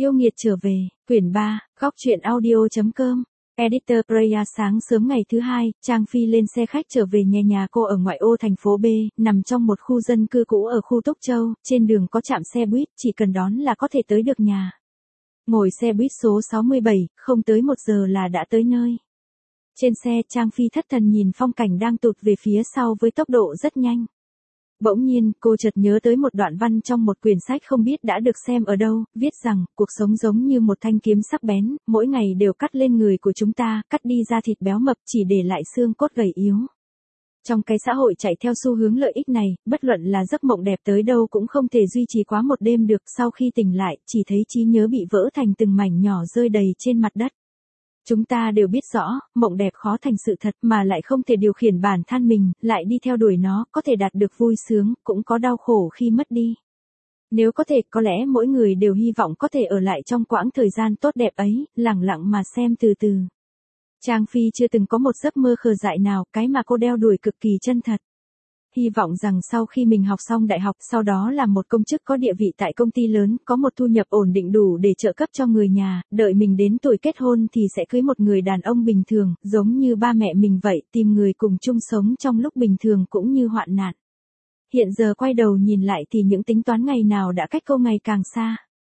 Yêu nghiệt trở về, quyển 3, góc truyện audio.com. Editor Preya. Sáng sớm ngày thứ hai, Trang Phi lên xe khách trở về nhà cô ở ngoại ô thành phố B, nằm trong một khu dân cư cũ ở khu Túc Châu, trên đường có trạm xe buýt, chỉ cần đón là có thể tới được nhà. Ngồi xe buýt số 67, không tới 1 giờ là đã tới nơi. Trên xe, Trang Phi thất thần nhìn phong cảnh đang tụt về phía sau với tốc độ rất nhanh. Bỗng nhiên, cô chợt nhớ tới một đoạn văn trong một quyển sách không biết đã được xem ở đâu, viết rằng, cuộc sống giống như một thanh kiếm sắc bén, mỗi ngày đều cắt lên người của chúng ta, cắt đi da thịt béo mập chỉ để lại xương cốt gầy yếu. Trong cái xã hội chạy theo xu hướng lợi ích này, bất luận là giấc mộng đẹp tới đâu cũng không thể duy trì quá một đêm được, sau khi tỉnh lại, chỉ thấy trí nhớ bị vỡ thành từng mảnh nhỏ rơi đầy trên mặt đất. Chúng ta đều biết rõ, mộng đẹp khó thành sự thật mà lại không thể điều khiển bản thân mình, lại đi theo đuổi nó, có thể đạt được vui sướng, cũng có đau khổ khi mất đi. Nếu có thể, có lẽ mỗi người đều hy vọng có thể ở lại trong quãng thời gian tốt đẹp ấy, lặng lặng mà xem từ từ. Trang Phi chưa từng có một giấc mơ khờ dại nào, cái mà cô đeo đuổi cực kỳ chân thật. Hy vọng rằng sau khi mình học xong đại học, sau đó làm một công chức có địa vị tại công ty lớn, có một thu nhập ổn định đủ để trợ cấp cho người nhà, đợi mình đến tuổi kết hôn thì sẽ cưới một người đàn ông bình thường, giống như ba mẹ mình vậy, tìm người cùng chung sống trong lúc bình thường cũng như hoạn nạn. Hiện giờ quay đầu nhìn lại thì những tính toán ngày nào đã cách cô ngày càng xa.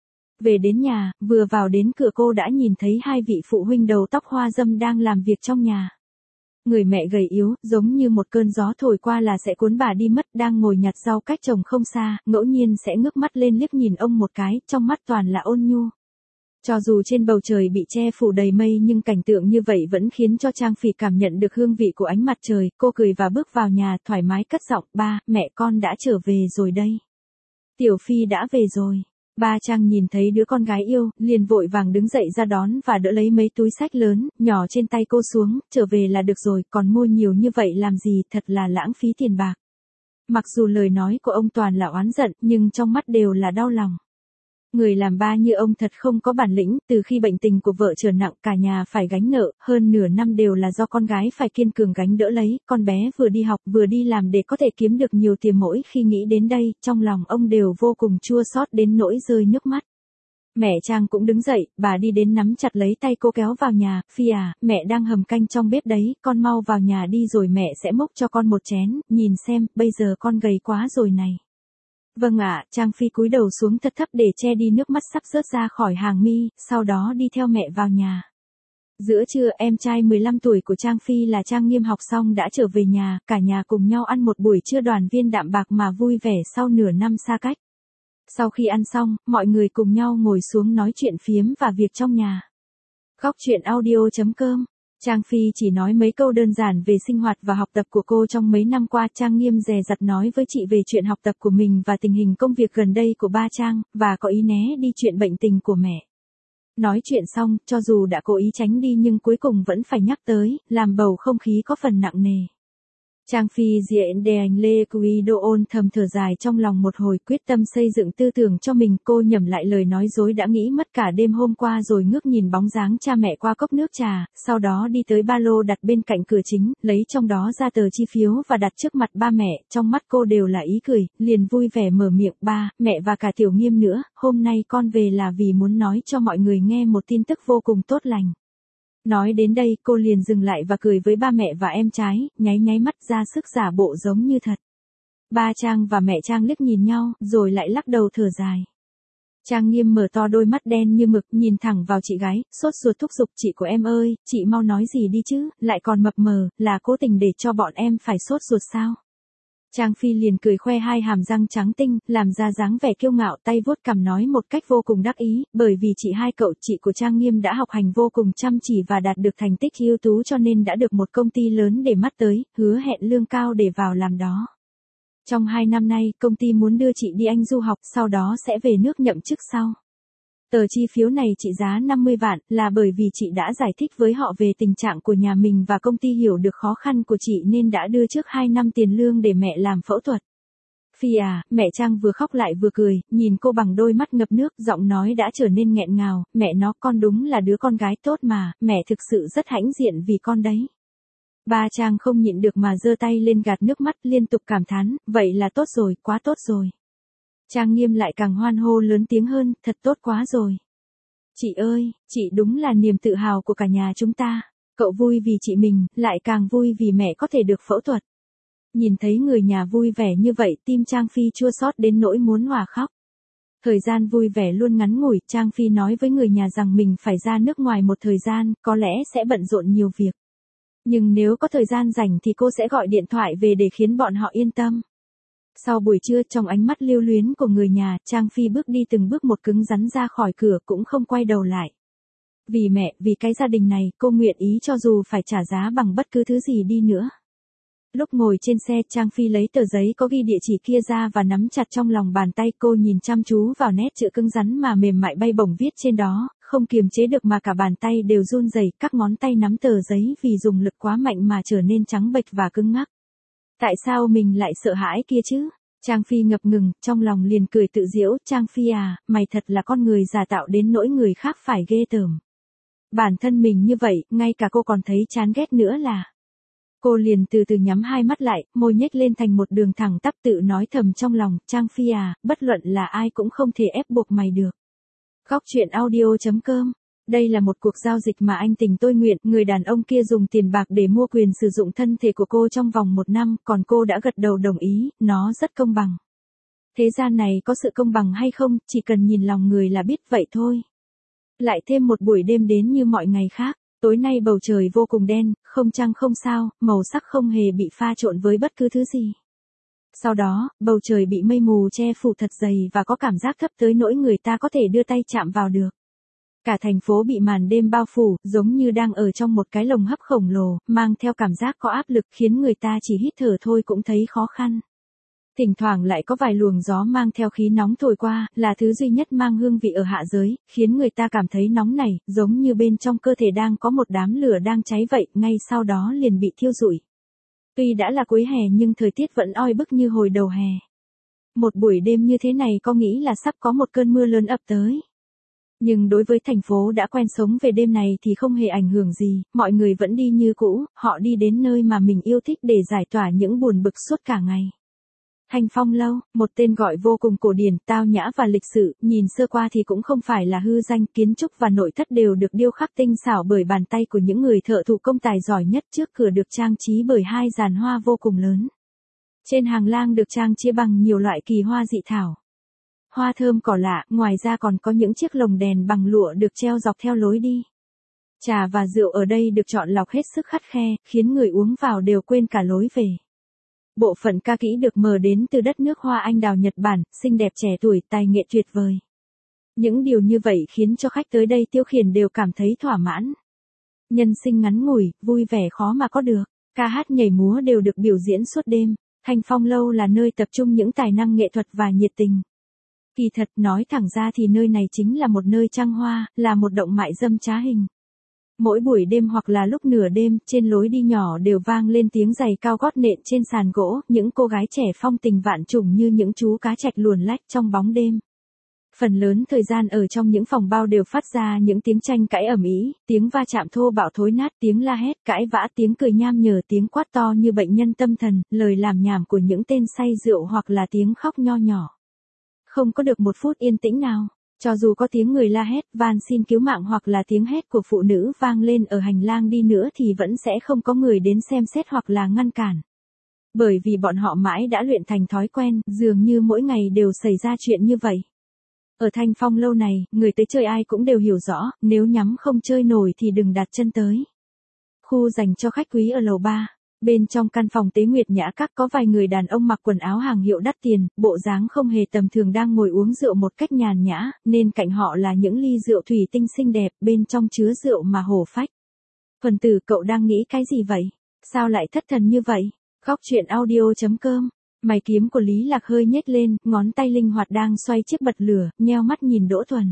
Về đến nhà, vừa vào đến cửa cô đã nhìn thấy 2 vị phụ huynh đầu tóc hoa râm đang làm việc trong nhà. Người mẹ gầy yếu, giống như một cơn gió thổi qua là sẽ cuốn bà đi mất, đang ngồi nhặt rau cách chồng không xa, ngẫu nhiên sẽ ngước mắt lên liếc nhìn ông một cái, trong mắt toàn là ôn nhu. Cho dù trên bầu trời bị che phủ đầy mây nhưng cảnh tượng như vậy vẫn khiến cho Trang Phi cảm nhận được hương vị của ánh mặt trời, cô cười và bước vào nhà, thoải mái cất giọng, ba, mẹ con đã trở về rồi đây. Tiểu Phi đã về rồi. Ba Trang nhìn thấy đứa con gái yêu, liền vội vàng đứng dậy ra đón và đỡ lấy mấy túi xách lớn, nhỏ trên tay cô xuống, trở về là được rồi, còn mua nhiều như vậy làm gì, thật là lãng phí tiền bạc. Mặc dù lời nói của ông toàn là oán giận, nhưng trong mắt đều là đau lòng. Người làm ba như ông thật không có bản lĩnh, từ khi bệnh tình của vợ trở nặng cả nhà phải gánh nợ, hơn nửa năm đều là do con gái phải kiên cường gánh đỡ lấy, con bé vừa đi học vừa đi làm để có thể kiếm được nhiều tiền. Mỗi khi nghĩ đến đây, trong lòng ông đều vô cùng chua xót đến nỗi rơi nước mắt. Mẹ Trang cũng đứng dậy, bà đi đến nắm chặt lấy tay cô kéo vào nhà, Phi à, mẹ đang hầm canh trong bếp đấy, con mau vào nhà đi rồi mẹ sẽ múc cho con một chén, nhìn xem, bây giờ con gầy quá rồi này. Vâng ạ, Trang Phi cúi đầu xuống thật thấp để che đi nước mắt sắp rớt ra khỏi hàng mi, sau đó đi theo mẹ vào nhà. Giữa trưa, em trai 15 tuổi của Trang Phi là Trang Nghiêm học xong đã trở về nhà, cả nhà cùng nhau ăn một buổi trưa đoàn viên đạm bạc mà vui vẻ sau nửa năm xa cách. Sau khi ăn xong, mọi người cùng nhau ngồi xuống nói chuyện phiếm và việc trong nhà. Góc truyện audio.com. Trang Phi chỉ nói mấy câu đơn giản về sinh hoạt và học tập của cô trong mấy năm qua. Trang Nghiêm dè dặt nói với chị về chuyện học tập của mình và tình hình công việc gần đây của ba Trang, và có ý né đi chuyện bệnh tình của mẹ. Nói chuyện xong, cho dù đã cố ý tránh đi nhưng cuối cùng vẫn phải nhắc tới, làm bầu không khí có phần nặng nề. Trang Phi diện đề anh Lê Quy Đô ôn thầm thở dài trong lòng một hồi, quyết tâm xây dựng tư tưởng cho mình. Cô nhẩm lại lời nói dối đã nghĩ mất cả đêm hôm qua rồi ngước nhìn bóng dáng cha mẹ qua cốc nước trà, sau đó đi tới ba lô đặt bên cạnh cửa chính, lấy trong đó ra tờ chi phiếu và đặt trước mặt ba mẹ. Trong mắt cô đều là ý cười, liền vui vẻ mở miệng, ba, mẹ và cả Tiểu Nghiêm nữa, hôm nay con về là vì muốn nói cho mọi người nghe một tin tức vô cùng tốt lành. Nói đến đây, cô liền dừng lại và cười với ba mẹ và em trai, nháy mắt ra sức giả bộ giống như thật. Ba Trang và mẹ Trang liếc nhìn nhau, rồi lại lắc đầu thở dài. Trang Nghiêm mở to đôi mắt đen như mực, nhìn thẳng vào chị gái, sốt ruột thúc giục, chị của em ơi, chị mau nói gì đi chứ, lại còn mập mờ, là cố tình để cho bọn em phải sốt ruột sao? Trang Phi liền cười khoe 2 hàm răng trắng tinh, làm ra dáng vẻ kiêu ngạo, tay vuốt cằm nói một cách vô cùng đắc ý, bởi vì hai cậu chị của Trang Nghiêm đã học hành vô cùng chăm chỉ và đạt được thành tích ưu tú cho nên đã được một công ty lớn để mắt tới, hứa hẹn lương cao để vào làm đó. Trong 2 năm nay, công ty muốn đưa chị đi Anh du học, sau đó sẽ về nước nhậm chức sau. Tờ chi phiếu này trị giá 50 vạn, là bởi vì chị đã giải thích với họ về tình trạng của nhà mình và công ty hiểu được khó khăn của chị nên đã đưa trước 2 năm tiền lương để mẹ làm phẫu thuật. Phi à, mẹ Trang vừa khóc lại vừa cười, nhìn cô bằng đôi mắt ngập nước, giọng nói đã trở nên nghẹn ngào, mẹ nó, con đúng là đứa con gái tốt mà, mẹ thực sự rất hãnh diện vì con đấy. Ba Trang không nhịn được mà giơ tay lên gạt nước mắt, liên tục cảm thán, vậy là tốt rồi, quá tốt rồi. Trang Nghiêm lại càng hoan hô lớn tiếng hơn, thật tốt quá rồi. Chị ơi, chị đúng là niềm tự hào của cả nhà chúng ta. Cậu vui vì chị mình, lại càng vui vì mẹ có thể được phẫu thuật. Nhìn thấy người nhà vui vẻ như vậy, tim Trang Phi chua xót đến nỗi muốn òa khóc. Thời gian vui vẻ luôn ngắn ngủi, Trang Phi nói với người nhà rằng mình phải ra nước ngoài một thời gian, có lẽ sẽ bận rộn nhiều việc. Nhưng nếu có thời gian rảnh thì cô sẽ gọi điện thoại về để khiến bọn họ yên tâm. Sau buổi trưa, trong ánh mắt lưu luyến của người nhà, Trang Phi bước đi từng bước một cứng rắn ra khỏi cửa cũng không quay đầu lại. Vì mẹ, vì cái gia đình này, cô nguyện ý cho dù phải trả giá bằng bất cứ thứ gì đi nữa. Lúc ngồi trên xe, Trang Phi lấy tờ giấy có ghi địa chỉ kia ra và nắm chặt trong lòng bàn tay. Cô nhìn chăm chú vào nét chữ cứng rắn mà mềm mại bay bổng viết trên đó, không kiềm chế được mà cả bàn tay đều run rẩy, các ngón tay nắm tờ giấy vì dùng lực quá mạnh mà trở nên trắng bệch và cứng ngắc. Tại sao mình lại sợ hãi kia chứ? Trang Phi ngập ngừng, trong lòng liền cười tự giễu, Trang Phi à, mày thật là con người giả tạo đến nỗi người khác phải ghê tởm. Bản thân mình như vậy, ngay cả cô còn thấy chán ghét nữa là. Cô liền từ từ nhắm hai mắt lại, môi nhếch lên thành một đường thẳng tắp tự nói thầm trong lòng, Trang Phi à, bất luận là ai cũng không thể ép buộc mày được. Góc truyện audio.com. Đây là một cuộc giao dịch mà anh tình tôi nguyện, người đàn ông kia dùng tiền bạc để mua quyền sử dụng thân thể của cô trong vòng 1 năm, còn cô đã gật đầu đồng ý, nó rất công bằng. Thế gian này có sự công bằng hay không, chỉ cần nhìn lòng người là biết vậy thôi. Lại thêm một buổi đêm đến như mọi ngày khác. Tối nay bầu trời vô cùng đen, không trăng không sao, màu sắc không hề bị pha trộn với bất cứ thứ gì. Sau đó, bầu trời bị mây mù che phủ thật dày và có cảm giác thấp tới nỗi người ta có thể đưa tay chạm vào được. Cả thành phố bị màn đêm bao phủ, giống như đang ở trong một cái lồng hấp khổng lồ, mang theo cảm giác có áp lực khiến người ta chỉ hít thở thôi cũng thấy khó khăn. Thỉnh thoảng lại có vài luồng gió mang theo khí nóng thổi qua, là thứ duy nhất mang hương vị ở hạ giới, khiến người ta cảm thấy nóng nảy, giống như bên trong cơ thể đang có một đám lửa đang cháy vậy, ngay sau đó liền bị thiêu rụi. Tuy đã là cuối hè nhưng thời tiết vẫn oi bức như hồi đầu hè. Một buổi đêm như thế này có nghĩ là sắp có một cơn mưa lớn ập tới. Nhưng đối với thành phố đã quen sống về đêm này thì không hề ảnh hưởng gì, mọi người vẫn đi như cũ, họ đi đến nơi mà mình yêu thích để giải tỏa những buồn bực suốt cả ngày. Thanh Phong Lâu, một tên gọi vô cùng cổ điển, tao nhã và lịch sự, nhìn sơ qua thì cũng không phải là hư danh, kiến trúc và nội thất đều được điêu khắc tinh xảo bởi bàn tay của những người thợ thủ công tài giỏi nhất, trước cửa được trang trí bởi 2 giàn hoa vô cùng lớn. Trên hành lang được trang trí bằng nhiều loại kỳ hoa dị thảo. Hoa thơm cỏ lạ, ngoài ra còn có những chiếc lồng đèn bằng lụa được treo dọc theo lối đi. Trà và rượu ở đây được chọn lọc hết sức khắt khe, khiến người uống vào đều quên cả lối về. Bộ phận ca kỹ được mời đến từ đất nước hoa anh đào Nhật Bản, xinh đẹp trẻ tuổi, tài nghệ tuyệt vời. Những điều như vậy khiến cho khách tới đây tiêu khiển đều cảm thấy thỏa mãn. Nhân sinh ngắn ngủi, vui vẻ khó mà có được, ca hát nhảy múa đều được biểu diễn suốt đêm. Thanh Phong Lâu là nơi tập trung những tài năng nghệ thuật và nhiệt tình. Kỳ thật nói thẳng ra thì nơi này chính là một nơi trăng hoa, là một động mại dâm trá hình. Mỗi buổi đêm hoặc là lúc nửa đêm, trên lối đi nhỏ đều vang lên tiếng giày cao gót nện trên sàn gỗ, những cô gái trẻ phong tình vạn trùng như những chú cá trạch luồn lách trong bóng đêm. Phần lớn thời gian ở trong những phòng bao đều phát ra những tiếng tranh cãi ầm ĩ, tiếng va chạm thô bạo thối nát, tiếng la hét, cãi vã, tiếng cười nham nhở, tiếng quát to như bệnh nhân tâm thần, lời làm nhảm của những tên say rượu hoặc là tiếng khóc nho nhỏ. Không có được một phút yên tĩnh nào. Cho dù có tiếng người la hét, van xin cứu mạng hoặc là tiếng hét của phụ nữ vang lên ở hành lang đi nữa thì vẫn sẽ không có người đến xem xét hoặc là ngăn cản. Bởi vì bọn họ mãi đã luyện thành thói quen, dường như mỗi ngày đều xảy ra chuyện như vậy. Ở Thanh Phong Lâu này, người tới chơi ai cũng đều hiểu rõ, nếu nhắm không chơi nổi thì đừng đặt chân tới. Khu dành cho khách quý ở lầu 3. Bên trong căn phòng tế nguyệt nhã các có vài người đàn ông mặc quần áo hàng hiệu đắt tiền, bộ dáng không hề tầm thường đang ngồi uống rượu một cách nhàn nhã, nên cạnh họ là những ly rượu thủy tinh xinh đẹp, bên trong chứa rượu mà hổ phách. Phần tử, cậu đang nghĩ cái gì vậy? Sao lại thất thần như vậy? Góc truyện audio.com. Mày kiếm của Lý Lạc hơi nhếch lên, ngón tay linh hoạt đang xoay chiếc bật lửa, nheo mắt nhìn Đỗ Thuần.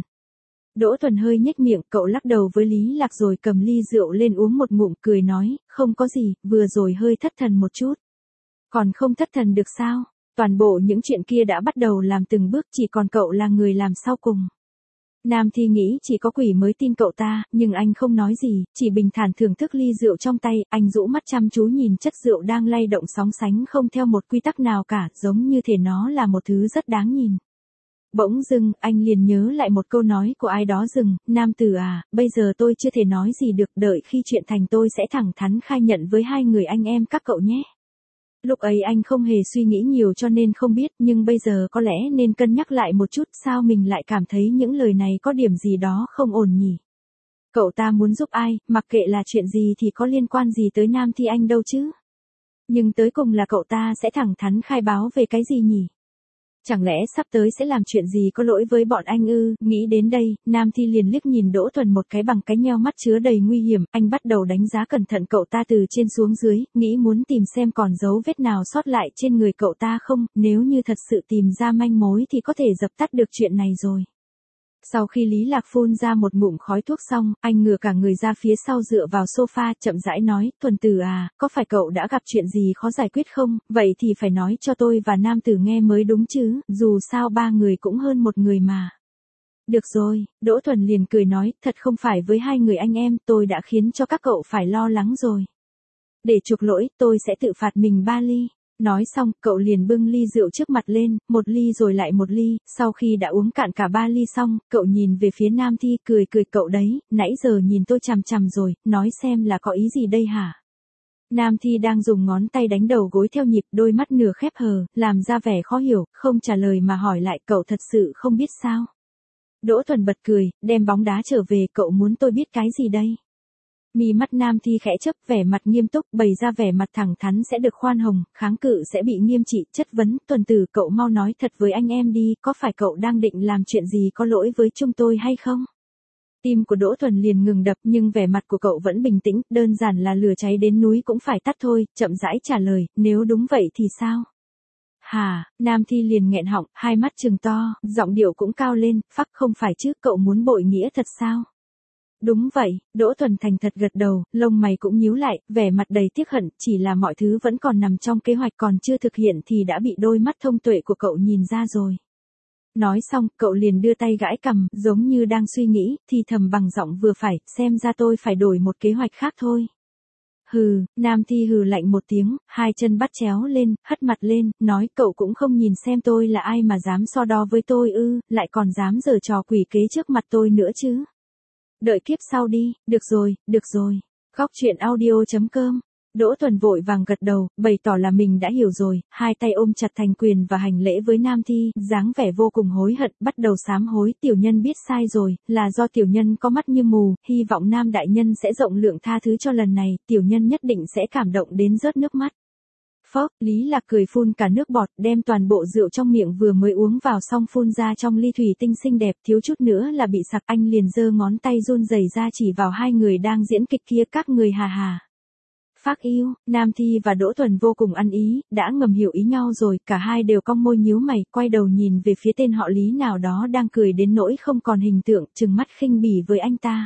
Đỗ Thuần hơi nhếch miệng, cậu lắc đầu với Lý Lạc rồi cầm ly rượu lên uống một ngụm, cười nói, không có gì, vừa rồi hơi thất thần một chút. Còn không thất thần được sao? Toàn bộ những chuyện kia đã bắt đầu làm từng bước, chỉ còn cậu là người làm sau cùng. Nam Thi nghĩ chỉ có quỷ mới tin cậu ta, nhưng anh không nói gì, chỉ bình thản thưởng thức ly rượu trong tay, anh rũ mắt chăm chú nhìn chất rượu đang lay động sóng sánh không theo một quy tắc nào cả, giống như thể nó là một thứ rất đáng nhìn. Bỗng dưng, anh liền nhớ lại một câu nói của ai đó dừng, nam tử à, bây giờ tôi chưa thể nói gì được, đợi khi chuyện thành tôi sẽ thẳng thắn khai nhận với hai người anh em các cậu nhé. Lúc ấy anh không hề suy nghĩ nhiều cho nên không biết, nhưng bây giờ có lẽ nên cân nhắc lại một chút, sao mình lại cảm thấy những lời này có điểm gì đó không ổn nhỉ? Cậu ta muốn giúp ai, mặc kệ là chuyện gì thì có liên quan gì tới Nam Thi Anh đâu chứ? Nhưng tới cùng là cậu ta sẽ thẳng thắn khai báo về cái gì nhỉ? Chẳng lẽ sắp tới sẽ làm chuyện gì có lỗi với bọn anh ư? Nghĩ đến đây, Nam Thi liền liếc nhìn Đỗ Thuần một cái bằng cái nheo mắt chứa đầy nguy hiểm, anh bắt đầu đánh giá cẩn thận cậu ta từ trên xuống dưới, nghĩ muốn tìm xem còn dấu vết nào sót lại trên người cậu ta không, nếu như thật sự tìm ra manh mối thì có thể dập tắt được chuyện này rồi. Sau khi Lý Lạc phun ra một ngụm khói thuốc xong, anh ngửa cả người ra phía sau dựa vào sofa, chậm rãi nói, Thuần Tử à, có phải cậu đã gặp chuyện gì khó giải quyết không, vậy thì phải nói cho tôi và Nam Tử nghe mới đúng chứ, dù sao ba người cũng hơn một người mà. Được rồi, Đỗ Thuần liền cười nói, thật không phải với hai người anh em, tôi đã khiến cho các cậu phải lo lắng rồi. Để chuộc lỗi, tôi sẽ tự phạt mình 3 ly. Nói xong, cậu liền bưng ly rượu trước mặt lên, một ly rồi lại một ly, sau khi đã uống cạn cả 3 ly xong, cậu nhìn về phía Nam Thi cười cười, cậu đấy, nãy giờ nhìn tôi chằm chằm rồi, nói xem là có ý gì đây hả? Nam Thi đang dùng ngón tay đánh đầu gối theo nhịp, đôi mắt nửa khép hờ, làm ra vẻ khó hiểu, không trả lời mà hỏi lại, cậu thật sự không biết sao? Đỗ Thuần bật cười, đem bóng đá trở về, cậu muốn tôi biết cái gì đây? Mi mắt Nam Thi khẽ chớp, vẻ mặt nghiêm túc, bày ra vẻ mặt thẳng thắn sẽ được khoan hồng, kháng cự sẽ bị nghiêm trị, chất vấn, Thuần Tử, cậu mau nói thật với anh em đi, có phải cậu đang định làm chuyện gì có lỗi với chúng tôi hay không? Tim của Đỗ Thuần liền ngừng đập, nhưng vẻ mặt của cậu vẫn bình tĩnh, đơn giản là lửa cháy đến núi cũng phải tắt thôi, chậm rãi trả lời, nếu đúng vậy thì sao? Hả, Nam Thi liền nghẹn họng, hai mắt trừng to, giọng điệu cũng cao lên, phắc, không phải chứ, cậu muốn bội nghĩa thật sao? Đúng vậy, Đỗ Thuần thành thật gật đầu, lông mày cũng nhíu lại, vẻ mặt đầy tiếc hận, chỉ là mọi thứ vẫn còn nằm trong kế hoạch còn chưa thực hiện thì đã bị đôi mắt thông tuệ của cậu nhìn ra rồi. Nói xong, cậu liền đưa tay gãi cằm, giống như đang suy nghĩ, thì thầm bằng giọng vừa phải, xem ra tôi phải đổi một kế hoạch khác thôi. Hừ, Nam Thi hừ lạnh một tiếng, hai chân bắt chéo lên, hất mặt lên, nói, cậu cũng không nhìn xem tôi là ai mà dám so đo với tôi ư, lại còn dám giở trò quỷ kế trước mặt tôi nữa chứ. Đợi kiếp sau đi, được rồi. Góc truyện audio.com. Đỗ Thuần vội vàng gật đầu, bày tỏ là mình đã hiểu rồi, hai tay ôm chặt thành quyền và hành lễ với Nam Thi, dáng vẻ vô cùng hối hận, bắt đầu sám hối, tiểu nhân biết sai rồi, là do tiểu nhân có mắt như mù, hy vọng Nam đại nhân sẽ rộng lượng tha thứ cho lần này, tiểu nhân nhất định sẽ cảm động đến rớt nước mắt. Phốc, Lý Lạc cười phun cả nước bọt, đem toàn bộ rượu trong miệng vừa mới uống vào xong phun ra trong ly thủy tinh xinh đẹp, thiếu chút nữa là bị sặc, anh liền giơ ngón tay run rẩy ra chỉ vào hai người đang diễn kịch kia, các người hà hà. Phác yêu, Nam Thi và Đỗ Thuần vô cùng ăn ý, đã ngầm hiểu ý nhau rồi, cả hai đều cong môi nhíu mày, quay đầu nhìn về phía tên họ Lý nào đó đang cười đến nỗi không còn hình tượng, trừng mắt khinh bỉ với anh ta.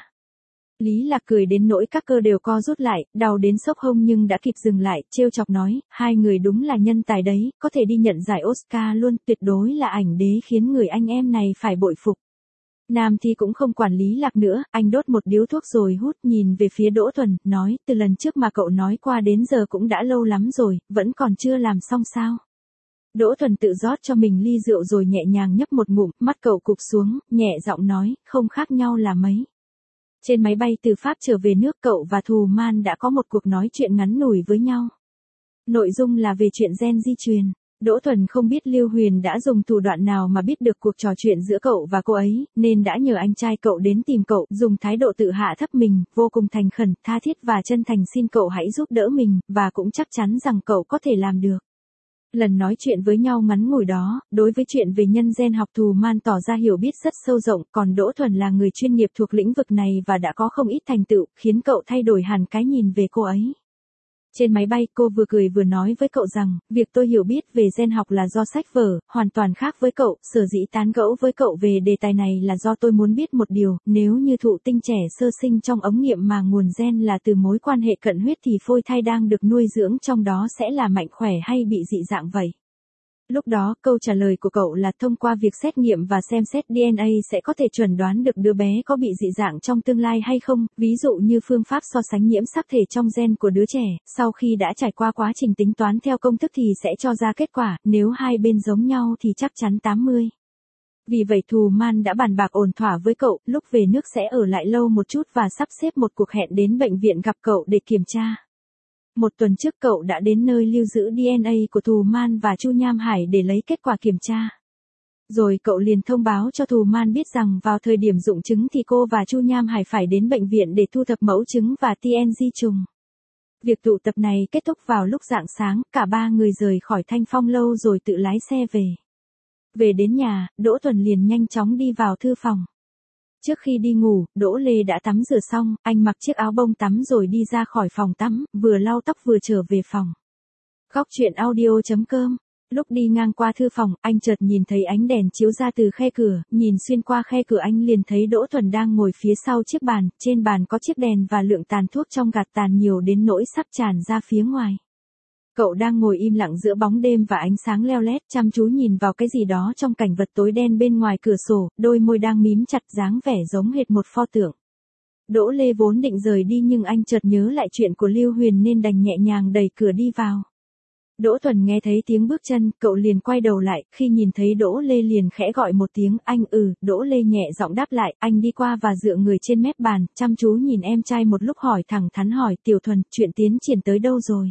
Lý Lạc cười đến nỗi các cơ đều co rút lại, đau đến xốc hông nhưng đã kịp dừng lại, trêu chọc nói, hai người đúng là nhân tài đấy, có thể đi nhận giải Oscar luôn, tuyệt đối là ảnh đế khiến người anh em này phải bội phục. Nam Thi cũng không quản Lý Lạc nữa, anh đốt một điếu thuốc rồi hút, nhìn về phía Đỗ Thuần, nói, từ lần trước mà cậu nói qua đến giờ cũng đã lâu lắm rồi, vẫn còn chưa làm xong sao? Đỗ Thuần tự rót cho mình ly rượu rồi nhẹ nhàng nhấp một ngụm, mắt cậu cụp xuống, nhẹ giọng nói, không khác nhau là mấy. Trên máy bay từ Pháp trở về nước, cậu và Thù Man đã có một cuộc nói chuyện ngắn ngủi với nhau. Nội dung là về chuyện gen di truyền. Đỗ Thuần không biết Lưu Huyền đã dùng thủ đoạn nào mà biết được cuộc trò chuyện giữa cậu và cô ấy, nên đã nhờ anh trai cậu đến tìm cậu, dùng thái độ tự hạ thấp mình, vô cùng thành khẩn, tha thiết và chân thành xin cậu hãy giúp đỡ mình, và cũng chắc chắn rằng cậu có thể làm được. Lần nói chuyện với nhau ngắn ngủi đó, đối với chuyện về nhân gen học Thù Man tỏ ra hiểu biết rất sâu rộng, còn Đỗ Thuần là người chuyên nghiệp thuộc lĩnh vực này và đã có không ít thành tựu, khiến cậu thay đổi hẳn cái nhìn về cô ấy. Trên máy bay, cô vừa cười vừa nói với cậu rằng, việc tôi hiểu biết về gen học là do sách vở, hoàn toàn khác với cậu, sở dĩ tán gẫu với cậu về đề tài này là do tôi muốn biết một điều, nếu như thụ tinh trẻ sơ sinh trong ống nghiệm mà nguồn gen là từ mối quan hệ cận huyết thì phôi thai đang được nuôi dưỡng trong đó sẽ là mạnh khỏe hay bị dị dạng vậy? Lúc đó, câu trả lời của cậu là thông qua việc xét nghiệm và xem xét DNA sẽ có thể chuẩn đoán được đứa bé có bị dị dạng trong tương lai hay không, ví dụ như phương pháp so sánh nhiễm sắc thể trong gen của đứa trẻ, sau khi đã trải qua quá trình tính toán theo công thức thì sẽ cho ra kết quả, nếu hai bên giống nhau thì chắc chắn 80. Vì vậy Thù Man đã bàn bạc ổn thỏa với cậu, lúc về nước sẽ ở lại lâu một chút và sắp xếp một cuộc hẹn đến bệnh viện gặp cậu để kiểm tra. Một tuần trước cậu đã đến nơi lưu giữ DNA của Thù Man và Chu Nham Hải để lấy kết quả kiểm tra. Rồi cậu liền thông báo cho Thù Man biết rằng vào thời điểm dụng trứng thì cô và Chu Nham Hải phải đến bệnh viện để thu thập mẫu trứng và TNG trùng. Việc tụ tập này kết thúc vào lúc rạng sáng, cả ba người rời khỏi Thanh Phong lâu rồi tự lái xe về. Về đến nhà, Đỗ Thuần liền nhanh chóng đi vào thư phòng. Trước khi đi ngủ, Đỗ Lê đã tắm rửa xong, anh mặc chiếc áo bông tắm rồi đi ra khỏi phòng tắm, vừa lau tóc vừa trở về phòng. Góc truyện audio.com. Lúc đi ngang qua thư phòng, anh chợt nhìn thấy ánh đèn chiếu ra từ khe cửa, nhìn xuyên qua khe cửa anh liền thấy Đỗ Thuần đang ngồi phía sau chiếc bàn, trên bàn có chiếc đèn và lượng tàn thuốc trong gạt tàn nhiều đến nỗi sắp tràn ra phía ngoài. Cậu đang ngồi im lặng giữa bóng đêm và ánh sáng leo lét, chăm chú nhìn vào cái gì đó trong cảnh vật tối đen bên ngoài cửa sổ, đôi môi đang mím chặt dáng vẻ giống hệt một pho tượng. Đỗ Lê vốn định rời đi nhưng anh chợt nhớ lại chuyện của Lưu Huyền nên đành nhẹ nhàng đẩy cửa đi vào. Đỗ Thuần nghe thấy tiếng bước chân, cậu liền quay đầu lại, khi nhìn thấy Đỗ Lê liền khẽ gọi một tiếng, anh. Đỗ Lê nhẹ giọng đáp lại, anh đi qua và dựa người trên mép bàn, chăm chú nhìn em trai một lúc hỏi thẳng thắn hỏi, Tiểu Thuần, chuyện tiến triển tới đâu rồi?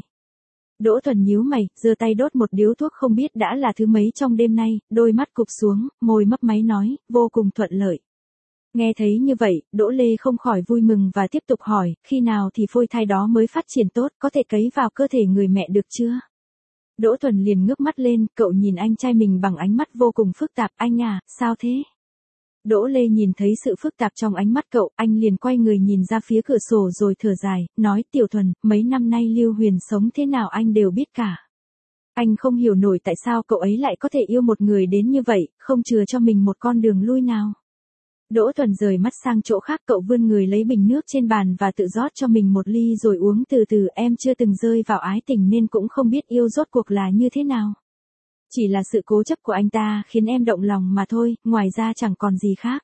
Đỗ Thuần nhíu mày, giơ tay đốt một điếu thuốc không biết đã là thứ mấy trong đêm nay, đôi mắt cụp xuống, môi mấp máy nói, vô cùng thuận lợi. Nghe thấy như vậy, Đỗ Lê không khỏi vui mừng và tiếp tục hỏi, khi nào thì phôi thai đó mới phát triển tốt, có thể cấy vào cơ thể người mẹ được chưa? Đỗ Thuần liền ngước mắt lên, cậu nhìn anh trai mình bằng ánh mắt vô cùng phức tạp, anh à, sao thế? Đỗ Lê nhìn thấy sự phức tạp trong ánh mắt cậu, anh liền quay người nhìn ra phía cửa sổ rồi thở dài, nói, Tiểu Thuần, mấy năm nay Lưu Huyền sống thế nào anh đều biết cả. Anh không hiểu nổi tại sao cậu ấy lại có thể yêu một người đến như vậy, không chừa cho mình một con đường lui nào. Đỗ Thuần rời mắt sang chỗ khác, cậu vươn người lấy bình nước trên bàn và tự rót cho mình một ly rồi uống từ từ, em chưa từng rơi vào ái tình nên cũng không biết yêu rốt cuộc là như thế nào. Chỉ là sự cố chấp của anh ta khiến em động lòng mà thôi, ngoài ra chẳng còn gì khác.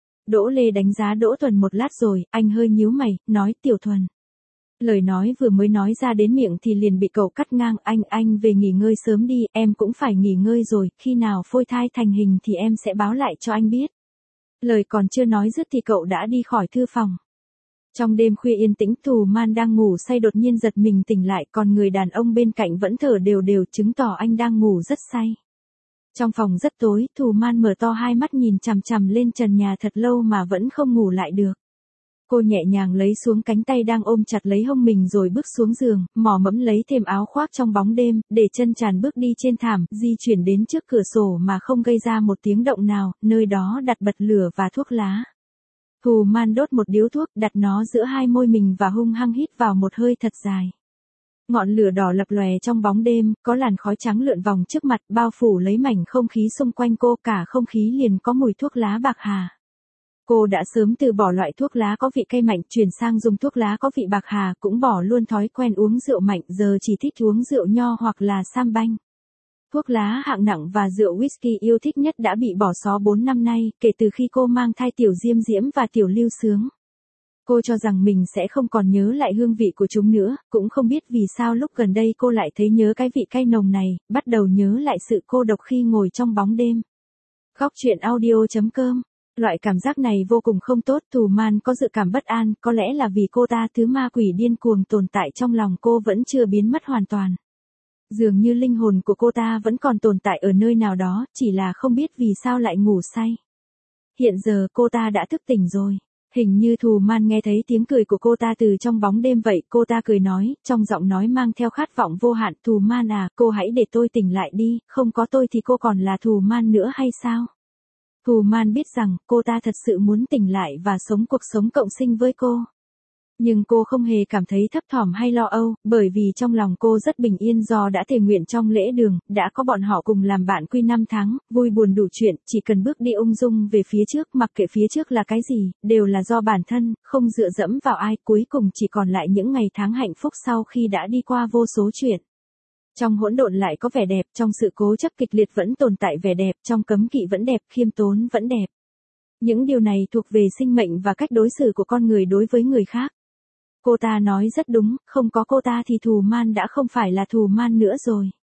Đỗ Lê đánh giá Đỗ Thuần một lát rồi, anh hơi nhíu mày, nói, Tiểu Thuần. Lời nói vừa mới nói ra đến miệng thì liền bị cậu cắt ngang, anh về nghỉ ngơi sớm đi, em cũng phải nghỉ ngơi rồi, khi nào phôi thai thành hình thì em sẽ báo lại cho anh biết. Lời còn chưa nói dứt thì cậu đã đi khỏi thư phòng. Trong đêm khuya yên tĩnh, Thù Man đang ngủ say đột nhiên giật mình tỉnh lại, còn người đàn ông bên cạnh vẫn thở đều đều, chứng tỏ anh đang ngủ rất say. Trong phòng rất tối, Thù Man mở to hai mắt nhìn chằm chằm lên trần nhà thật lâu mà vẫn không ngủ lại được. Cô nhẹ nhàng lấy xuống cánh tay đang ôm chặt lấy hông mình rồi bước xuống giường, mò mẫm lấy thêm áo khoác trong bóng đêm, để chân tràn bước đi trên thảm, di chuyển đến trước cửa sổ mà không gây ra một tiếng động nào, nơi đó đặt bật lửa và thuốc lá. Thù Man đốt một điếu thuốc, đặt nó giữa hai môi mình và hung hăng hít vào một hơi thật dài. Ngọn lửa đỏ lập lòe trong bóng đêm, có làn khói trắng lượn vòng trước mặt, bao phủ lấy mảnh không khí xung quanh cô, cả không khí liền có mùi thuốc lá bạc hà. Cô đã sớm từ bỏ loại thuốc lá có vị cay mạnh, chuyển sang dùng thuốc lá có vị bạc hà, cũng bỏ luôn thói quen uống rượu mạnh, giờ chỉ thích uống rượu nho hoặc là sam banh. Thuốc lá hạng nặng và rượu whisky yêu thích nhất đã bị bỏ xó 4 năm nay, kể từ khi cô mang thai Tiểu Diêm Diễm và Tiểu Lưu Sướng. Cô cho rằng mình sẽ không còn nhớ lại hương vị của chúng nữa, cũng không biết vì sao lúc gần đây cô lại thấy nhớ cái vị cay nồng này, bắt đầu nhớ lại sự cô độc khi ngồi trong bóng đêm. Góc truyện audio.com. Loại cảm giác này vô cùng không tốt, Thù Man có dự cảm bất an, có lẽ là vì cô ta thứ ma quỷ điên cuồng tồn tại trong lòng cô vẫn chưa biến mất hoàn toàn. Dường như linh hồn của cô ta vẫn còn tồn tại ở nơi nào đó, chỉ là không biết vì sao lại ngủ say. Hiện giờ cô ta đã thức tỉnh rồi. Hình như Thù Man nghe thấy tiếng cười của cô ta từ trong bóng đêm vậy, cô ta cười nói, trong giọng nói mang theo khát vọng vô hạn, Thù Man à, cô hãy để tôi tỉnh lại đi, không có tôi thì cô còn là Thù Man nữa hay sao? Thù Man biết rằng, cô ta thật sự muốn tỉnh lại và sống cuộc sống cộng sinh với cô. Nhưng cô không hề cảm thấy thấp thỏm hay lo âu, bởi vì trong lòng cô rất bình yên do đã thề nguyện trong lễ đường, đã có bọn họ cùng làm bạn quy 5 tháng, vui buồn đủ chuyện, chỉ cần bước đi ung dung về phía trước, mặc kệ phía trước là cái gì, đều là do bản thân, không dựa dẫm vào ai, cuối cùng chỉ còn lại những ngày tháng hạnh phúc sau khi đã đi qua vô số chuyện. Trong hỗn độn lại có vẻ đẹp, trong sự cố chấp kịch liệt vẫn tồn tại vẻ đẹp, trong cấm kỵ vẫn đẹp, khiêm tốn vẫn đẹp. Những điều này thuộc về sinh mệnh và cách đối xử của con người đối với người khác. Cô ta nói rất đúng, không có cô ta thì Thù Man đã không phải là Thù Man nữa rồi.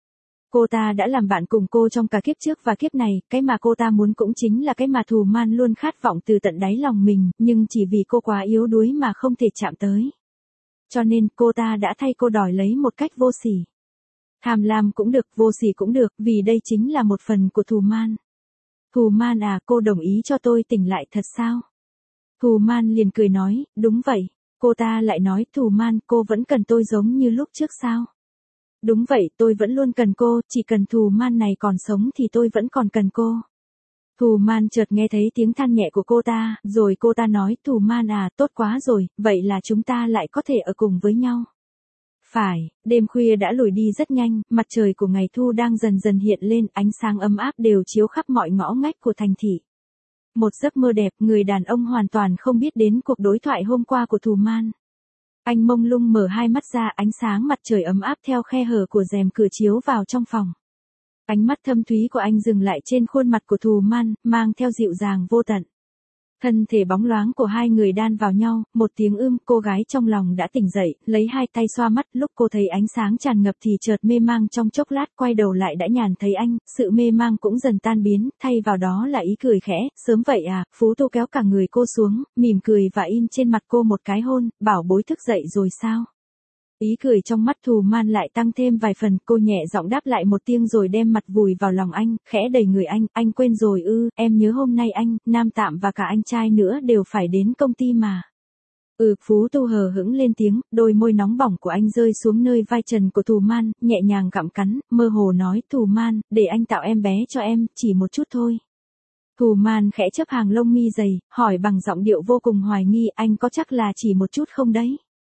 Cô ta đã làm bạn cùng cô trong cả kiếp trước và kiếp này, cái mà cô ta muốn cũng chính là cái mà Thù Man luôn khát vọng từ tận đáy lòng mình, nhưng chỉ vì cô quá yếu đuối mà không thể chạm tới. Cho nên, cô ta đã thay cô đòi lấy một cách vô sỉ. Tham lam cũng được, vô sỉ cũng được, vì đây chính là một phần của Thù Man. Thù Man à, cô đồng ý cho tôi tỉnh lại thật sao? Thù Man liền cười nói, đúng vậy. Cô ta lại nói, Thù Man, cô vẫn cần tôi giống như lúc trước sao? Đúng vậy, tôi vẫn luôn cần cô, chỉ cần Thù Man này còn sống thì tôi vẫn còn cần cô. Thù Man chợt nghe thấy tiếng than nhẹ của cô ta, rồi cô ta nói, Thù Man à, tốt quá rồi, vậy là chúng ta lại có thể ở cùng với nhau. Phải, đêm khuya đã lùi đi rất nhanh, mặt trời của ngày thu đang dần dần hiện lên, ánh sáng ấm áp đều chiếu khắp mọi ngõ ngách của thành thị. Một giấc mơ đẹp, người đàn ông hoàn toàn không biết đến cuộc đối thoại hôm qua của Thù Man. Anh mông lung mở hai mắt ra, ánh sáng mặt trời ấm áp theo khe hở của rèm cửa chiếu vào trong phòng. Ánh mắt thâm thúy của anh dừng lại trên khuôn mặt của Thù Man, mang theo dịu dàng vô tận. Thân thể bóng loáng của hai người đan vào nhau, một tiếng cô gái trong lòng đã tỉnh dậy, lấy hai tay xoa mắt, lúc cô thấy ánh sáng tràn ngập thì chợt mê mang trong chốc lát, quay đầu lại đã nhàn thấy anh, sự mê mang cũng dần tan biến, thay vào đó là ý cười khẽ, sớm vậy à, Phú Tô kéo cả người cô xuống, mỉm cười và in trên mặt cô một cái hôn, bảo bối thức dậy rồi sao? Ý cười trong mắt Thù Man lại tăng thêm vài phần, cô nhẹ giọng đáp lại một tiếng rồi đem mặt vùi vào lòng anh, khẽ đẩy người anh quên rồi em nhớ hôm nay anh, Nam Tạm và cả anh trai nữa đều phải đến công ty mà. Phú Tu hờ hững lên tiếng, đôi môi nóng bỏng của anh rơi xuống nơi vai trần của Thù Man, nhẹ nhàng gặm cắn, mơ hồ nói, Thù Man, để anh tạo em bé cho em, chỉ một chút thôi. Thù Man khẽ chớp hàng lông mi dày, hỏi bằng giọng điệu vô cùng hoài nghi, anh có chắc là chỉ một chút không đấy?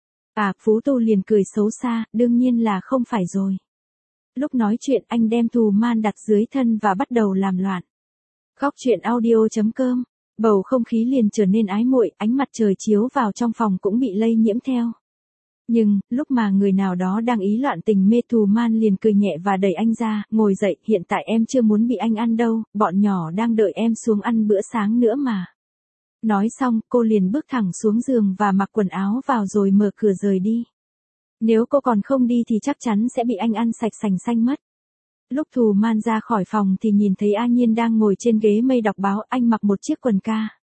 Phú Tu liền cười xấu xa, đương nhiên là không phải rồi. Lúc nói chuyện anh đem Thù Man đặt dưới thân và bắt đầu làm loạn. Góc truyện audio.com, bầu không khí liền trở nên ái muội, ánh mặt trời chiếu vào trong phòng cũng bị lây nhiễm theo. Nhưng, lúc mà người nào đó đang ý loạn tình mê, Thù Man liền cười nhẹ và đẩy anh ra, ngồi dậy, hiện tại em chưa muốn bị anh ăn đâu, bọn nhỏ đang đợi em xuống ăn bữa sáng nữa mà. Nói xong, cô liền bước thẳng xuống giường và mặc quần áo vào rồi mở cửa rời đi. Nếu cô còn không đi thì chắc chắn sẽ bị anh ăn sạch sành xanh mất. Lúc Thù Man ra khỏi phòng thì nhìn thấy A Nhiên đang ngồi trên ghế mây đọc báo, anh mặc một chiếc quần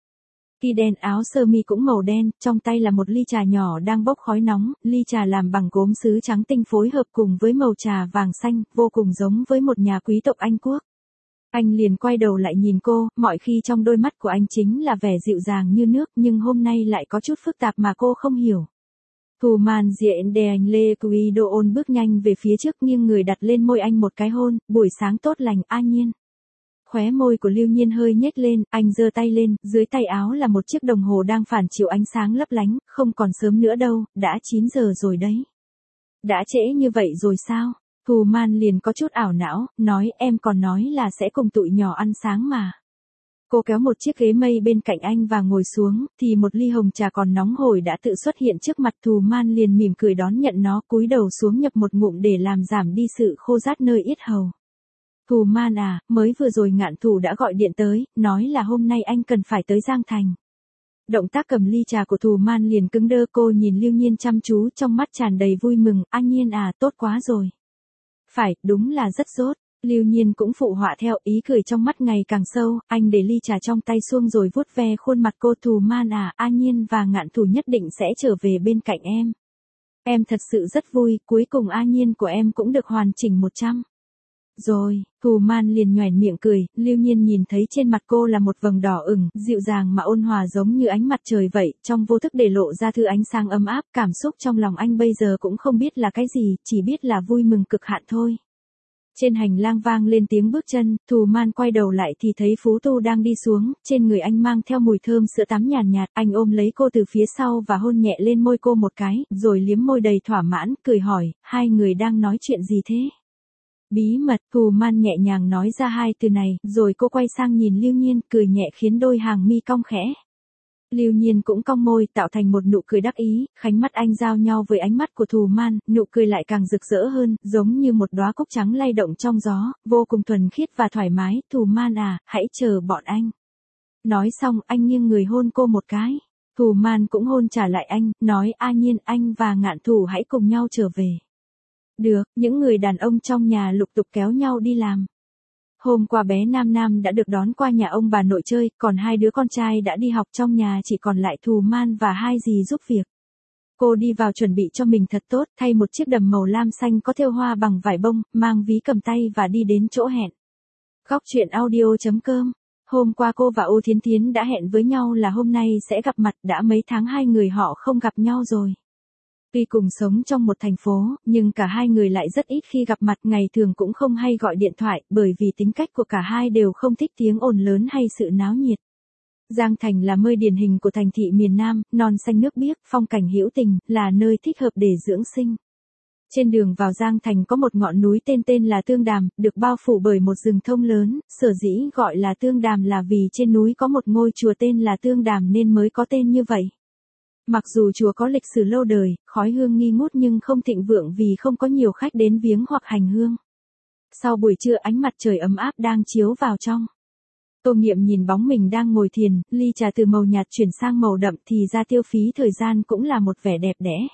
ki đen, áo sơ mi cũng màu đen, trong tay là một ly trà nhỏ đang bốc khói nóng, ly trà làm bằng gốm sứ trắng tinh phối hợp cùng với màu trà vàng xanh, vô cùng giống với một nhà quý tộc Anh quốc. Anh liền quay đầu lại nhìn cô, mọi khi trong đôi mắt của anh chính là vẻ dịu dàng như nước, nhưng hôm nay lại có chút phức tạp mà cô không hiểu. Thù Man diện đè anh Lê Guido ôn bước nhanh về phía trước, nghiêng người đặt lên môi anh một cái hôn, buổi sáng tốt lành, A Nhiên. Khóe môi của Lưu Nhiên hơi nhếch lên, anh giơ tay lên, dưới tay áo là một chiếc đồng hồ đang phản chiếu ánh sáng lấp lánh, không còn sớm nữa đâu, đã 9 giờ rồi đấy. Đã trễ như vậy rồi sao? Thù Man liền có chút ảo não, nói em còn nói là sẽ cùng tụi nhỏ ăn sáng mà. Cô kéo một chiếc ghế mây bên cạnh anh và ngồi xuống, thì một ly hồng trà còn nóng hổi đã tự xuất hiện trước mặt. Thù Man liền mỉm cười đón nhận nó, cúi đầu xuống nhập một ngụm để làm giảm đi sự khô rát nơi yết hầu. Thù Man à, mới vừa rồi Ngạn Thủ đã gọi điện tới, nói là hôm nay anh cần phải tới Giang Thành. Động tác cầm ly trà của Thù Man liền cứng đơ, cô nhìn Lưu Nhiên chăm chú, trong mắt tràn đầy vui mừng, A Nhiên à, tốt quá rồi. Phải, đúng là rất tốt. Lưu Nhiên cũng phụ họa theo, ý cười trong mắt ngày càng sâu, anh để ly trà trong tay xuông rồi vuốt ve khuôn mặt cô. Thù Man à, A Nhiên và Ngạn Thủ nhất định sẽ trở về bên cạnh em. Em thật sự rất vui, cuối cùng A Nhiên của em cũng được hoàn chỉnh 100. Rồi, Thù Man liền nhoẻn miệng cười, Lưu Nhiên nhìn thấy trên mặt cô là một vầng đỏ ửng, dịu dàng mà ôn hòa giống như ánh mặt trời vậy, trong vô thức để lộ ra thứ ánh sáng ấm áp, cảm xúc trong lòng anh bây giờ cũng không biết là cái gì, chỉ biết là vui mừng cực hạn thôi. Trên hành lang vang lên tiếng bước chân, Thù Man quay đầu lại thì thấy Phú Tu đang đi xuống, trên người anh mang theo mùi thơm sữa tắm nhàn nhạt, anh ôm lấy cô từ phía sau và hôn nhẹ lên môi cô một cái, rồi liếm môi đầy thỏa mãn, cười hỏi, hai người đang nói chuyện gì thế? Bí mật. Thù Man nhẹ nhàng nói ra hai từ này, rồi cô quay sang nhìn Lưu Nhiên, cười nhẹ khiến đôi hàng mi cong khẽ. Lưu Nhiên cũng cong môi, tạo thành một nụ cười đắc ý, khánh mắt anh giao nhau với ánh mắt của Thù Man, nụ cười lại càng rực rỡ hơn, giống như một đóa cúc trắng lay động trong gió, vô cùng thuần khiết và thoải mái. Thù Man à, hãy chờ bọn anh. Nói xong, anh nghiêng người hôn cô một cái. Thù Man cũng hôn trả lại anh, nói A Nhiên, anh và Ngạn Thủ hãy cùng nhau trở về. Được, những người đàn ông trong nhà lục tục kéo nhau đi làm. Hôm qua bé Nam Nam đã được đón qua nhà ông bà nội chơi, còn hai đứa con trai đã đi học, trong nhà chỉ còn lại Thù Man và hai dì giúp việc. Cô đi vào chuẩn bị cho mình thật tốt, thay một chiếc đầm màu lam xanh có thêu hoa bằng vải bông, mang ví cầm tay và đi đến chỗ hẹn. Góc chuyện audio.com. Hôm qua cô và Ô Thiến Thiến đã hẹn với nhau là hôm nay sẽ gặp mặt, đã mấy tháng hai người họ không gặp nhau rồi. Tuy cùng sống trong một thành phố, nhưng cả hai người lại rất ít khi gặp mặt, ngày thường cũng không hay gọi điện thoại, bởi vì tính cách của cả hai đều không thích tiếng ồn lớn hay sự náo nhiệt. Giang Thành là nơi điển hình của thành thị miền Nam, non xanh nước biếc, phong cảnh hữu tình, là nơi thích hợp để dưỡng sinh. Trên đường vào Giang Thành có một ngọn núi tên là Tương Đàm, được bao phủ bởi một rừng thông lớn, sở dĩ gọi là Tương Đàm là vì trên núi có một ngôi chùa tên là Tương Đàm nên mới có tên như vậy. Mặc dù chùa có lịch sử lâu đời, khói hương nghi ngút nhưng không thịnh vượng vì không có nhiều khách đến viếng hoặc hành hương. Sau buổi trưa ánh mặt trời ấm áp đang chiếu vào trong. Tô Nghiệm nhìn bóng mình đang ngồi thiền, ly trà từ màu nhạt chuyển sang màu đậm thì ra tiêu phí thời gian cũng là một vẻ đẹp đẽ.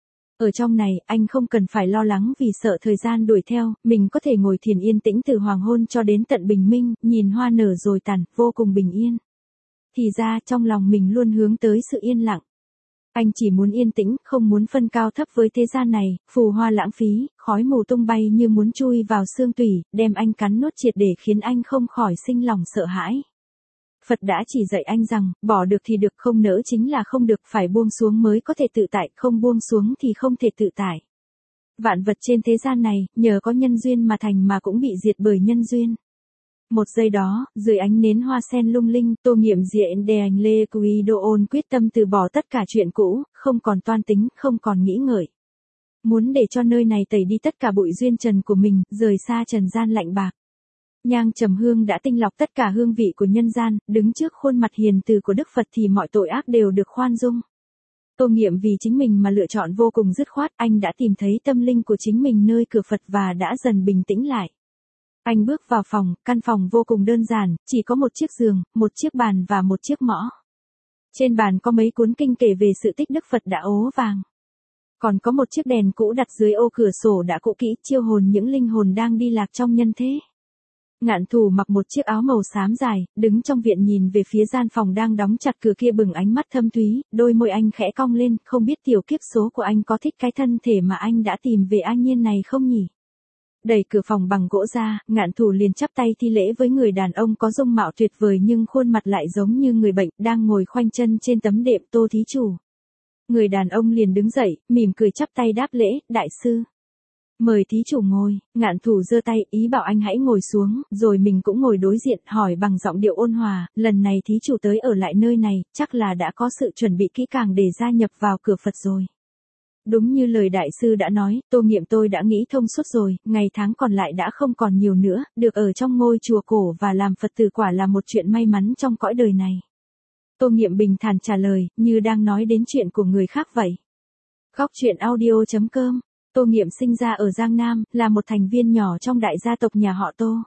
Ở trong này, anh không cần phải lo lắng vì sợ thời gian đuổi theo, mình có thể ngồi thiền yên tĩnh từ hoàng hôn cho đến tận bình minh, nhìn hoa nở rồi tàn, vô cùng bình yên. Thì ra trong lòng mình luôn hướng tới sự yên lặng. Anh chỉ muốn yên tĩnh, không muốn phân cao thấp với thế gian này, phù hoa lãng phí, khói mù tung bay như muốn chui vào xương tủy, đem anh cắn nuốt triệt để khiến anh không khỏi sinh lòng sợ hãi. Phật đã chỉ dạy anh rằng, bỏ được thì được, không nỡ chính là không được, phải buông xuống mới có thể tự tại, không buông xuống thì không thể tự tại. Vạn vật trên thế gian này, nhờ có nhân duyên mà thành mà cũng bị diệt bởi nhân duyên. Một giây đó, dưới ánh nến hoa sen lung linh, Tô Nghiệm diện đề anh Lê Quy Đô ôn quyết tâm từ bỏ tất cả chuyện cũ, không còn toan tính, không còn nghĩ ngợi. Muốn để cho nơi này tẩy đi tất cả bụi duyên trần của mình, rời xa trần gian lạnh bạc. Nhang trầm hương đã tinh lọc tất cả hương vị của nhân gian, đứng trước khuôn mặt hiền từ của Đức Phật thì mọi tội ác đều được khoan dung. Tô Nghiệm vì chính mình mà lựa chọn vô cùng dứt khoát, anh đã tìm thấy tâm linh của chính mình nơi cửa Phật và đã dần bình tĩnh lại. Anh bước vào phòng, căn phòng vô cùng đơn giản, chỉ có một chiếc giường, một chiếc bàn và một chiếc mõ. Trên bàn có mấy cuốn kinh kể về sự tích Đức Phật đã ố vàng. Còn có một chiếc đèn cũ đặt dưới ô cửa sổ đã cũ kỹ, chiêu hồn những linh hồn đang đi lạc trong nhân thế. Ngạn Thủ mặc một chiếc áo màu xám dài, đứng trong viện nhìn về phía gian phòng đang đóng chặt cửa kia, bừng ánh mắt thâm thúy, đôi môi anh khẽ cong lên, không biết tiểu kiếp số của anh có thích cái thân thể mà anh đã tìm về an nhiên này không nhỉ? Đẩy cửa phòng bằng gỗ ra, Ngạn Thủ liền chắp tay thi lễ với người đàn ông có dung mạo tuyệt vời nhưng khuôn mặt lại giống như người bệnh, đang ngồi khoanh chân trên tấm đệm. Tô thí chủ. Người đàn ông liền đứng dậy, mỉm cười chắp tay đáp lễ, đại sư. Mời thí chủ ngồi. Ngạn Thủ giơ tay, ý bảo anh hãy ngồi xuống, rồi mình cũng ngồi đối diện, hỏi bằng giọng điệu ôn hòa, lần này thí chủ tới ở lại nơi này, chắc là đã có sự chuẩn bị kỹ càng để gia nhập vào cửa Phật rồi. Đúng như lời đại sư đã nói, Tô Nghiệm tôi đã nghĩ thông suốt rồi, ngày tháng còn lại đã không còn nhiều nữa, được ở trong ngôi chùa cổ và làm Phật tử quả là một chuyện may mắn trong cõi đời này. Tô Nghiệm bình thản trả lời, như đang nói đến chuyện của người khác vậy. Góc chuyện audio.com. Tô Nghiệm sinh ra ở Giang Nam, là một thành viên nhỏ trong đại gia tộc nhà họ Tô.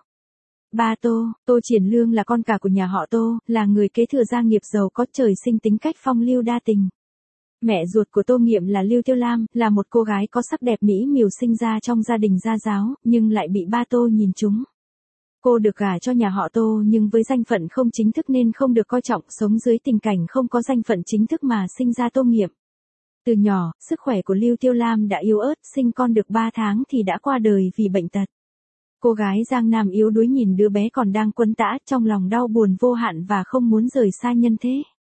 Ba Tô, Tô Triển Lương là con cả của nhà họ Tô, là người kế thừa gia nghiệp giàu có, trời sinh tính cách phong lưu đa tình. Mẹ ruột của Tô Nghiệm là Lưu Tiêu Lam, là một cô gái có sắc đẹp mỹ miều sinh ra trong gia đình gia giáo, nhưng lại bị ba Tô nhìn trúng. Cô được gả cho nhà họ Tô nhưng với danh phận không chính thức nên không được coi trọng, sống dưới tình cảnh không có danh phận chính thức mà sinh ra Tô Nghiệm. Từ nhỏ, sức khỏe của Lưu Tiêu Lam đã yếu ớt, sinh con được 3 tháng thì đã qua đời vì bệnh tật. Cô gái Giang Nam yếu đuối nhìn đứa bé còn đang quấn tã, trong lòng đau buồn vô hạn và không muốn rời xa nhân thế.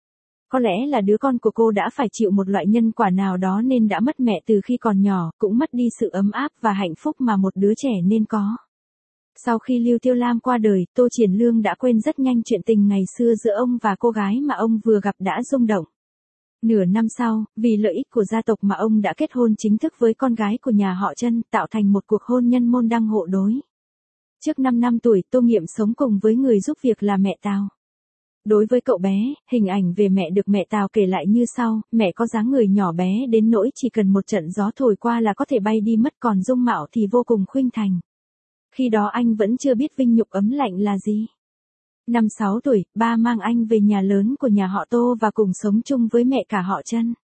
Có lẽ là đứa con của cô đã phải chịu một loại nhân quả nào đó nên đã mất mẹ từ khi còn nhỏ, cũng mất đi sự ấm áp và hạnh phúc mà một đứa trẻ nên có. Sau khi Lưu Tiêu Lam qua đời, Tô Triển Lương đã quên rất nhanh chuyện tình ngày xưa giữa ông và cô gái mà ông vừa gặp đã rung động. Nửa năm sau, vì lợi ích của gia tộc mà ông đã kết hôn chính thức với con gái của nhà họ Trân, tạo thành một cuộc hôn nhân môn đăng hộ đối. Trước 5 năm tuổi, Tô Nghiệm sống cùng với người giúp việc là mẹ Tào. Đối với cậu bé, hình ảnh về mẹ được mẹ Tào kể lại như sau, mẹ có dáng người nhỏ bé đến nỗi chỉ cần một trận gió thổi qua là có thể bay đi mất, còn dung mạo thì vô cùng khuynh thành. Khi đó anh vẫn chưa biết vinh nhục ấm lạnh là gì. Năm 6 tuổi, ba mang anh về nhà lớn của nhà họ Tô và cùng sống chung với mẹ cả họ Trân.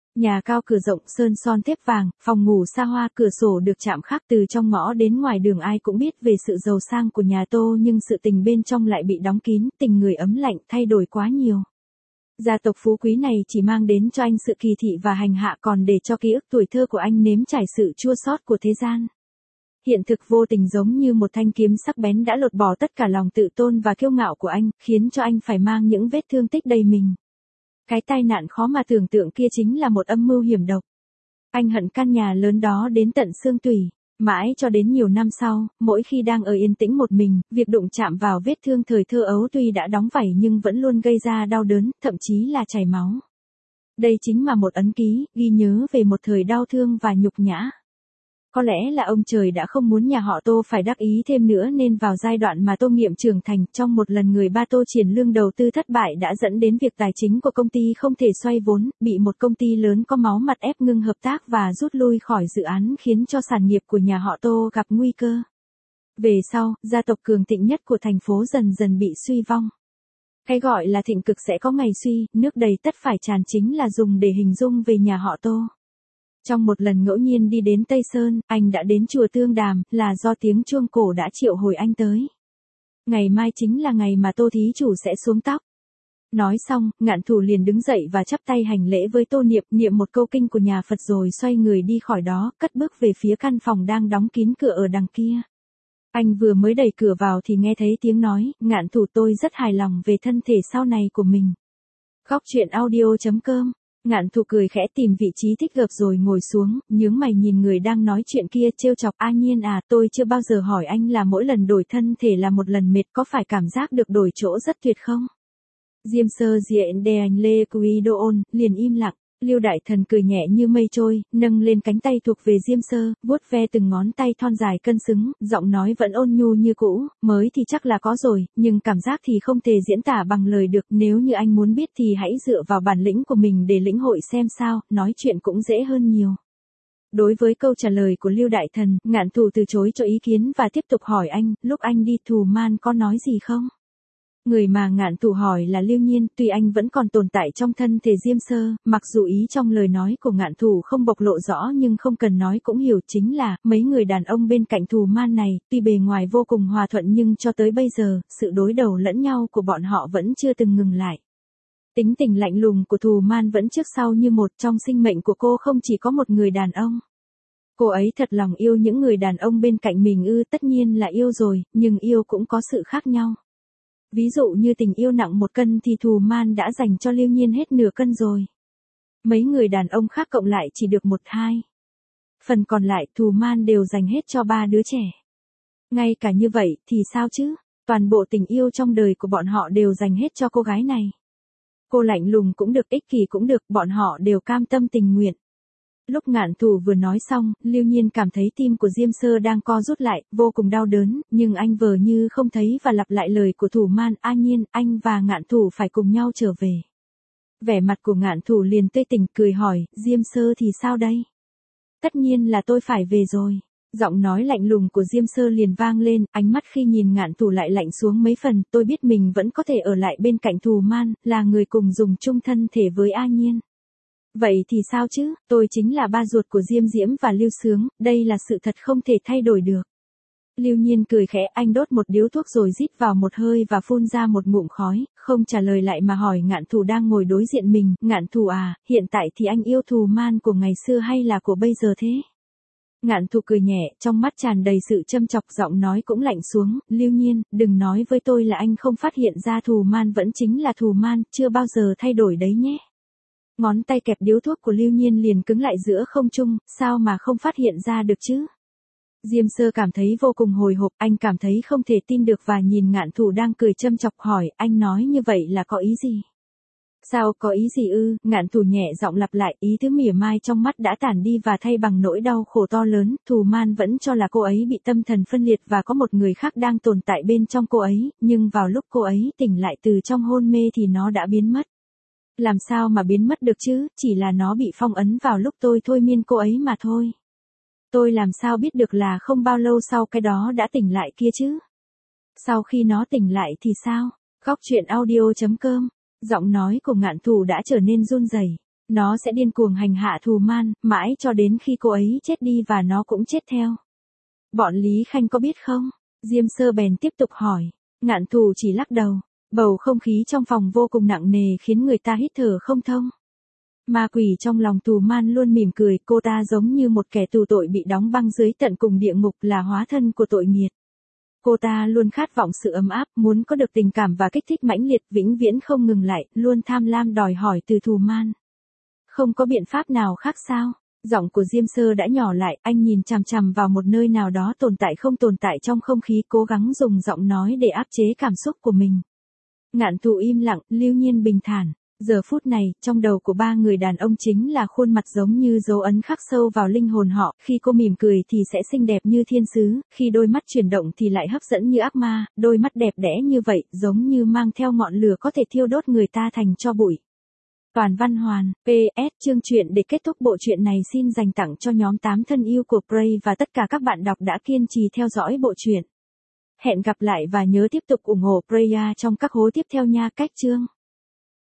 Nhà cao cửa rộng sơn son thép vàng, phòng ngủ xa hoa, cửa sổ được chạm khắc từ trong ngõ đến ngoài đường, ai cũng biết về sự giàu sang của nhà Tô, nhưng sự tình bên trong lại bị đóng kín, tình người ấm lạnh, thay đổi quá nhiều. Gia tộc phú quý này chỉ mang đến cho anh sự kỳ thị và hành hạ, còn để cho ký ức tuổi thơ của anh nếm trải sự chua xót của thế gian. Hiện thực vô tình giống như một thanh kiếm sắc bén đã lột bỏ tất cả lòng tự tôn và kiêu ngạo của anh, khiến cho anh phải mang những vết thương tích đầy mình. Cái tai nạn khó mà tưởng tượng kia chính là một âm mưu hiểm độc. Anh hận căn nhà lớn đó đến tận xương tủy. Mãi cho đến nhiều năm sau, mỗi khi đang ở yên tĩnh một mình, việc đụng chạm vào vết thương thời thơ ấu tuy đã đóng vảy nhưng vẫn luôn gây ra đau đớn, thậm chí là chảy máu. Đây chính là một ấn ký, ghi nhớ về một thời đau thương và nhục nhã. Có lẽ là ông trời đã không muốn nhà họ Tô phải đắc ý thêm nữa, nên vào giai đoạn mà Tô Nghiệm trưởng thành, trong một lần người ba Tô Triển Lương đầu tư thất bại đã dẫn đến việc tài chính của công ty không thể xoay vốn, bị một công ty lớn có máu mặt ép ngưng hợp tác và rút lui khỏi dự án, khiến cho sản nghiệp của nhà họ Tô gặp nguy cơ. Về sau, gia tộc cường thịnh nhất của thành phố dần dần bị suy vong. Cái gọi là thịnh cực sẽ có ngày suy, nước đầy tất phải tràn chính là dùng để hình dung về nhà họ Tô. Trong một lần ngẫu nhiên đi đến Tây Sơn, anh đã đến chùa Tương Đàm, là do tiếng chuông cổ đã triệu hồi anh tới. Ngày mai chính là ngày mà Tô thí chủ sẽ xuống tóc. Nói xong, Ngạn Thủ liền đứng dậy và chắp tay hành lễ với Tô Niệm, niệm một câu kinh của nhà Phật rồi xoay người đi khỏi đó, cất bước về phía căn phòng đang đóng kín cửa ở đằng kia. Anh vừa mới đẩy cửa vào thì nghe thấy tiếng nói, Ngạn Thủ, tôi rất hài lòng về thân thể sau này của mình. Góc truyện audio.com. Ngạn Thụ cười khẽ tìm vị trí thích hợp rồi ngồi xuống, nhướng mày nhìn người đang nói chuyện kia trêu chọc. A Nhiên à, tôi chưa bao giờ hỏi anh là mỗi lần đổi thân thể là một lần mệt, có phải cảm giác được đổi chỗ rất tuyệt không? Diêm Sơ diện đè anh Lê Quý Đô Ôn, liền im lặng. Lưu Đại Thần cười nhẹ như mây trôi, nâng lên cánh tay thuộc về Diêm Sơ, vuốt ve từng ngón tay thon dài cân xứng, giọng nói vẫn ôn nhu như cũ, mới thì chắc là có rồi, nhưng cảm giác thì không thể diễn tả bằng lời được, nếu như anh muốn biết thì hãy dựa vào bản lĩnh của mình để lĩnh hội xem sao, nói chuyện cũng dễ hơn nhiều. Đối với câu trả lời của Lưu Đại Thần, Ngạn Thù từ chối cho ý kiến và tiếp tục hỏi anh, lúc anh đi Thù Man có nói gì không? Người mà Ngạn Thụ hỏi là Lưu Nhiên, tuy anh vẫn còn tồn tại trong thân thể Diêm Sơ, mặc dù ý trong lời nói của Ngạn Thụ không bộc lộ rõ nhưng không cần nói cũng hiểu, chính là, mấy người đàn ông bên cạnh Thù Man này, tuy bề ngoài vô cùng hòa thuận nhưng cho tới bây giờ, sự đối đầu lẫn nhau của bọn họ vẫn chưa từng ngừng lại. Tính tình lạnh lùng của Thù Man vẫn trước sau như một, trong sinh mệnh của cô không chỉ có một người đàn ông. Cô ấy thật lòng yêu những người đàn ông bên cạnh mình ư? Tất nhiên là yêu rồi, nhưng yêu cũng có sự khác nhau. Ví dụ như tình yêu nặng 1 cân thì Thù Man đã dành cho Lưu Nhiên hết nửa cân rồi. Mấy người đàn ông khác cộng lại chỉ được 1/2. Phần còn lại Thù Man đều dành hết cho 3 đứa trẻ. Ngay cả như vậy thì sao chứ? Toàn bộ tình yêu trong đời của bọn họ đều dành hết cho cô gái này. Cô lạnh lùng cũng được, ích kỷ cũng được, bọn họ đều cam tâm tình nguyện. Lúc Ngạn Thù vừa nói xong, Lưu Nhiên cảm thấy tim của Diêm Sơ đang co rút lại, vô cùng đau đớn, nhưng anh vờ như không thấy và lặp lại lời của Thù Man. A Nhiên, anh và Ngạn Thù phải cùng nhau trở về. Vẻ mặt của Ngạn Thù liền tươi tỉnh cười hỏi, Diêm Sơ thì sao đây? Tất nhiên là tôi phải về rồi. Giọng nói lạnh lùng của Diêm Sơ liền vang lên, ánh mắt khi nhìn Ngạn Thù lại lạnh xuống mấy phần. Tôi biết mình vẫn có thể ở lại bên cạnh Thù Man, là người cùng dùng chung thân thể với A Nhiên. Vậy thì sao chứ, tôi chính là ba ruột của Diêm Diễm và Lưu Sướng, đây là sự thật không thể thay đổi được. Lưu Nhiên cười khẽ, anh đốt một điếu thuốc rồi rít vào một hơi và phun ra một ngụm khói, không trả lời lại mà hỏi Ngạn Thù đang ngồi đối diện mình, Ngạn Thù à, hiện tại thì anh yêu Thù Man của ngày xưa hay là của bây giờ thế? Ngạn Thù cười nhẹ, trong mắt tràn đầy sự châm chọc, giọng nói cũng lạnh xuống, Lưu Nhiên, đừng nói với tôi là anh không phát hiện ra Thù Man vẫn chính là Thù Man, chưa bao giờ thay đổi đấy nhé. Ngón tay kẹp điếu thuốc của Lưu Nhiên liền cứng lại giữa không trung, sao mà không phát hiện ra được chứ? Diêm Sơ cảm thấy vô cùng hồi hộp, anh cảm thấy không thể tin được và nhìn Ngạn Thù đang cười châm chọc hỏi, anh nói như vậy là có ý gì? Sao có ý gì ư? Ngạn Thù nhẹ giọng lặp lại, ý thứ mỉa mai trong mắt đã tản đi và thay bằng nỗi đau khổ to lớn, Thù Man vẫn cho là cô ấy bị tâm thần phân liệt và có một người khác đang tồn tại bên trong cô ấy, nhưng vào lúc cô ấy tỉnh lại từ trong hôn mê thì nó đã biến mất. Làm sao mà biến mất được chứ, chỉ là nó bị phong ấn vào lúc tôi thôi miên cô ấy mà thôi. Tôi làm sao biết được là không bao lâu sau cái đó đã tỉnh lại kia chứ? Sau khi nó tỉnh lại thì sao? Góc truyện audio.com. Giọng nói của Ngạn Thù đã trở nên run rẩy. Nó sẽ điên cuồng hành hạ Thù Man, mãi cho đến khi cô ấy chết đi và nó cũng chết theo. Bọn Lý Khanh có biết không? Diêm Sơ bèn tiếp tục hỏi. Ngạn Thù chỉ lắc đầu. Bầu không khí trong phòng vô cùng nặng nề khiến người ta hít thở không thông. Ma quỷ trong lòng Thù Man luôn mỉm cười, cô ta giống như một kẻ tù tội bị đóng băng dưới tận cùng địa ngục, là hóa thân của tội nghiệt. Cô ta luôn khát vọng sự ấm áp, muốn có được tình cảm và kích thích mãnh liệt, vĩnh viễn không ngừng lại, luôn tham lam đòi hỏi từ Thù Man. Không có biện pháp nào khác sao? Giọng của Diêm Sơ đã nhỏ lại, anh nhìn chằm chằm vào một nơi nào đó tồn tại không tồn tại trong không khí, cố gắng dùng giọng nói để áp chế cảm xúc của mình. Ngạn Thù im lặng, Lưu Nhiên bình thản. Giờ phút này, trong đầu của ba người đàn ông chính là khuôn mặt giống như dấu ấn khắc sâu vào linh hồn họ, khi cô mỉm cười thì sẽ xinh đẹp như thiên sứ, khi đôi mắt chuyển động thì lại hấp dẫn như ác ma, đôi mắt đẹp đẽ như vậy, giống như mang theo ngọn lửa có thể thiêu đốt người ta thành tro bụi. Toàn Văn Hoàn, PS, chương truyện để kết thúc bộ truyện này xin dành tặng cho nhóm 8 thân yêu của Prey và tất cả các bạn đọc đã kiên trì theo dõi bộ truyện. Hẹn gặp lại và nhớ tiếp tục ủng hộ Preya trong các hố tiếp theo nha. Cách chương.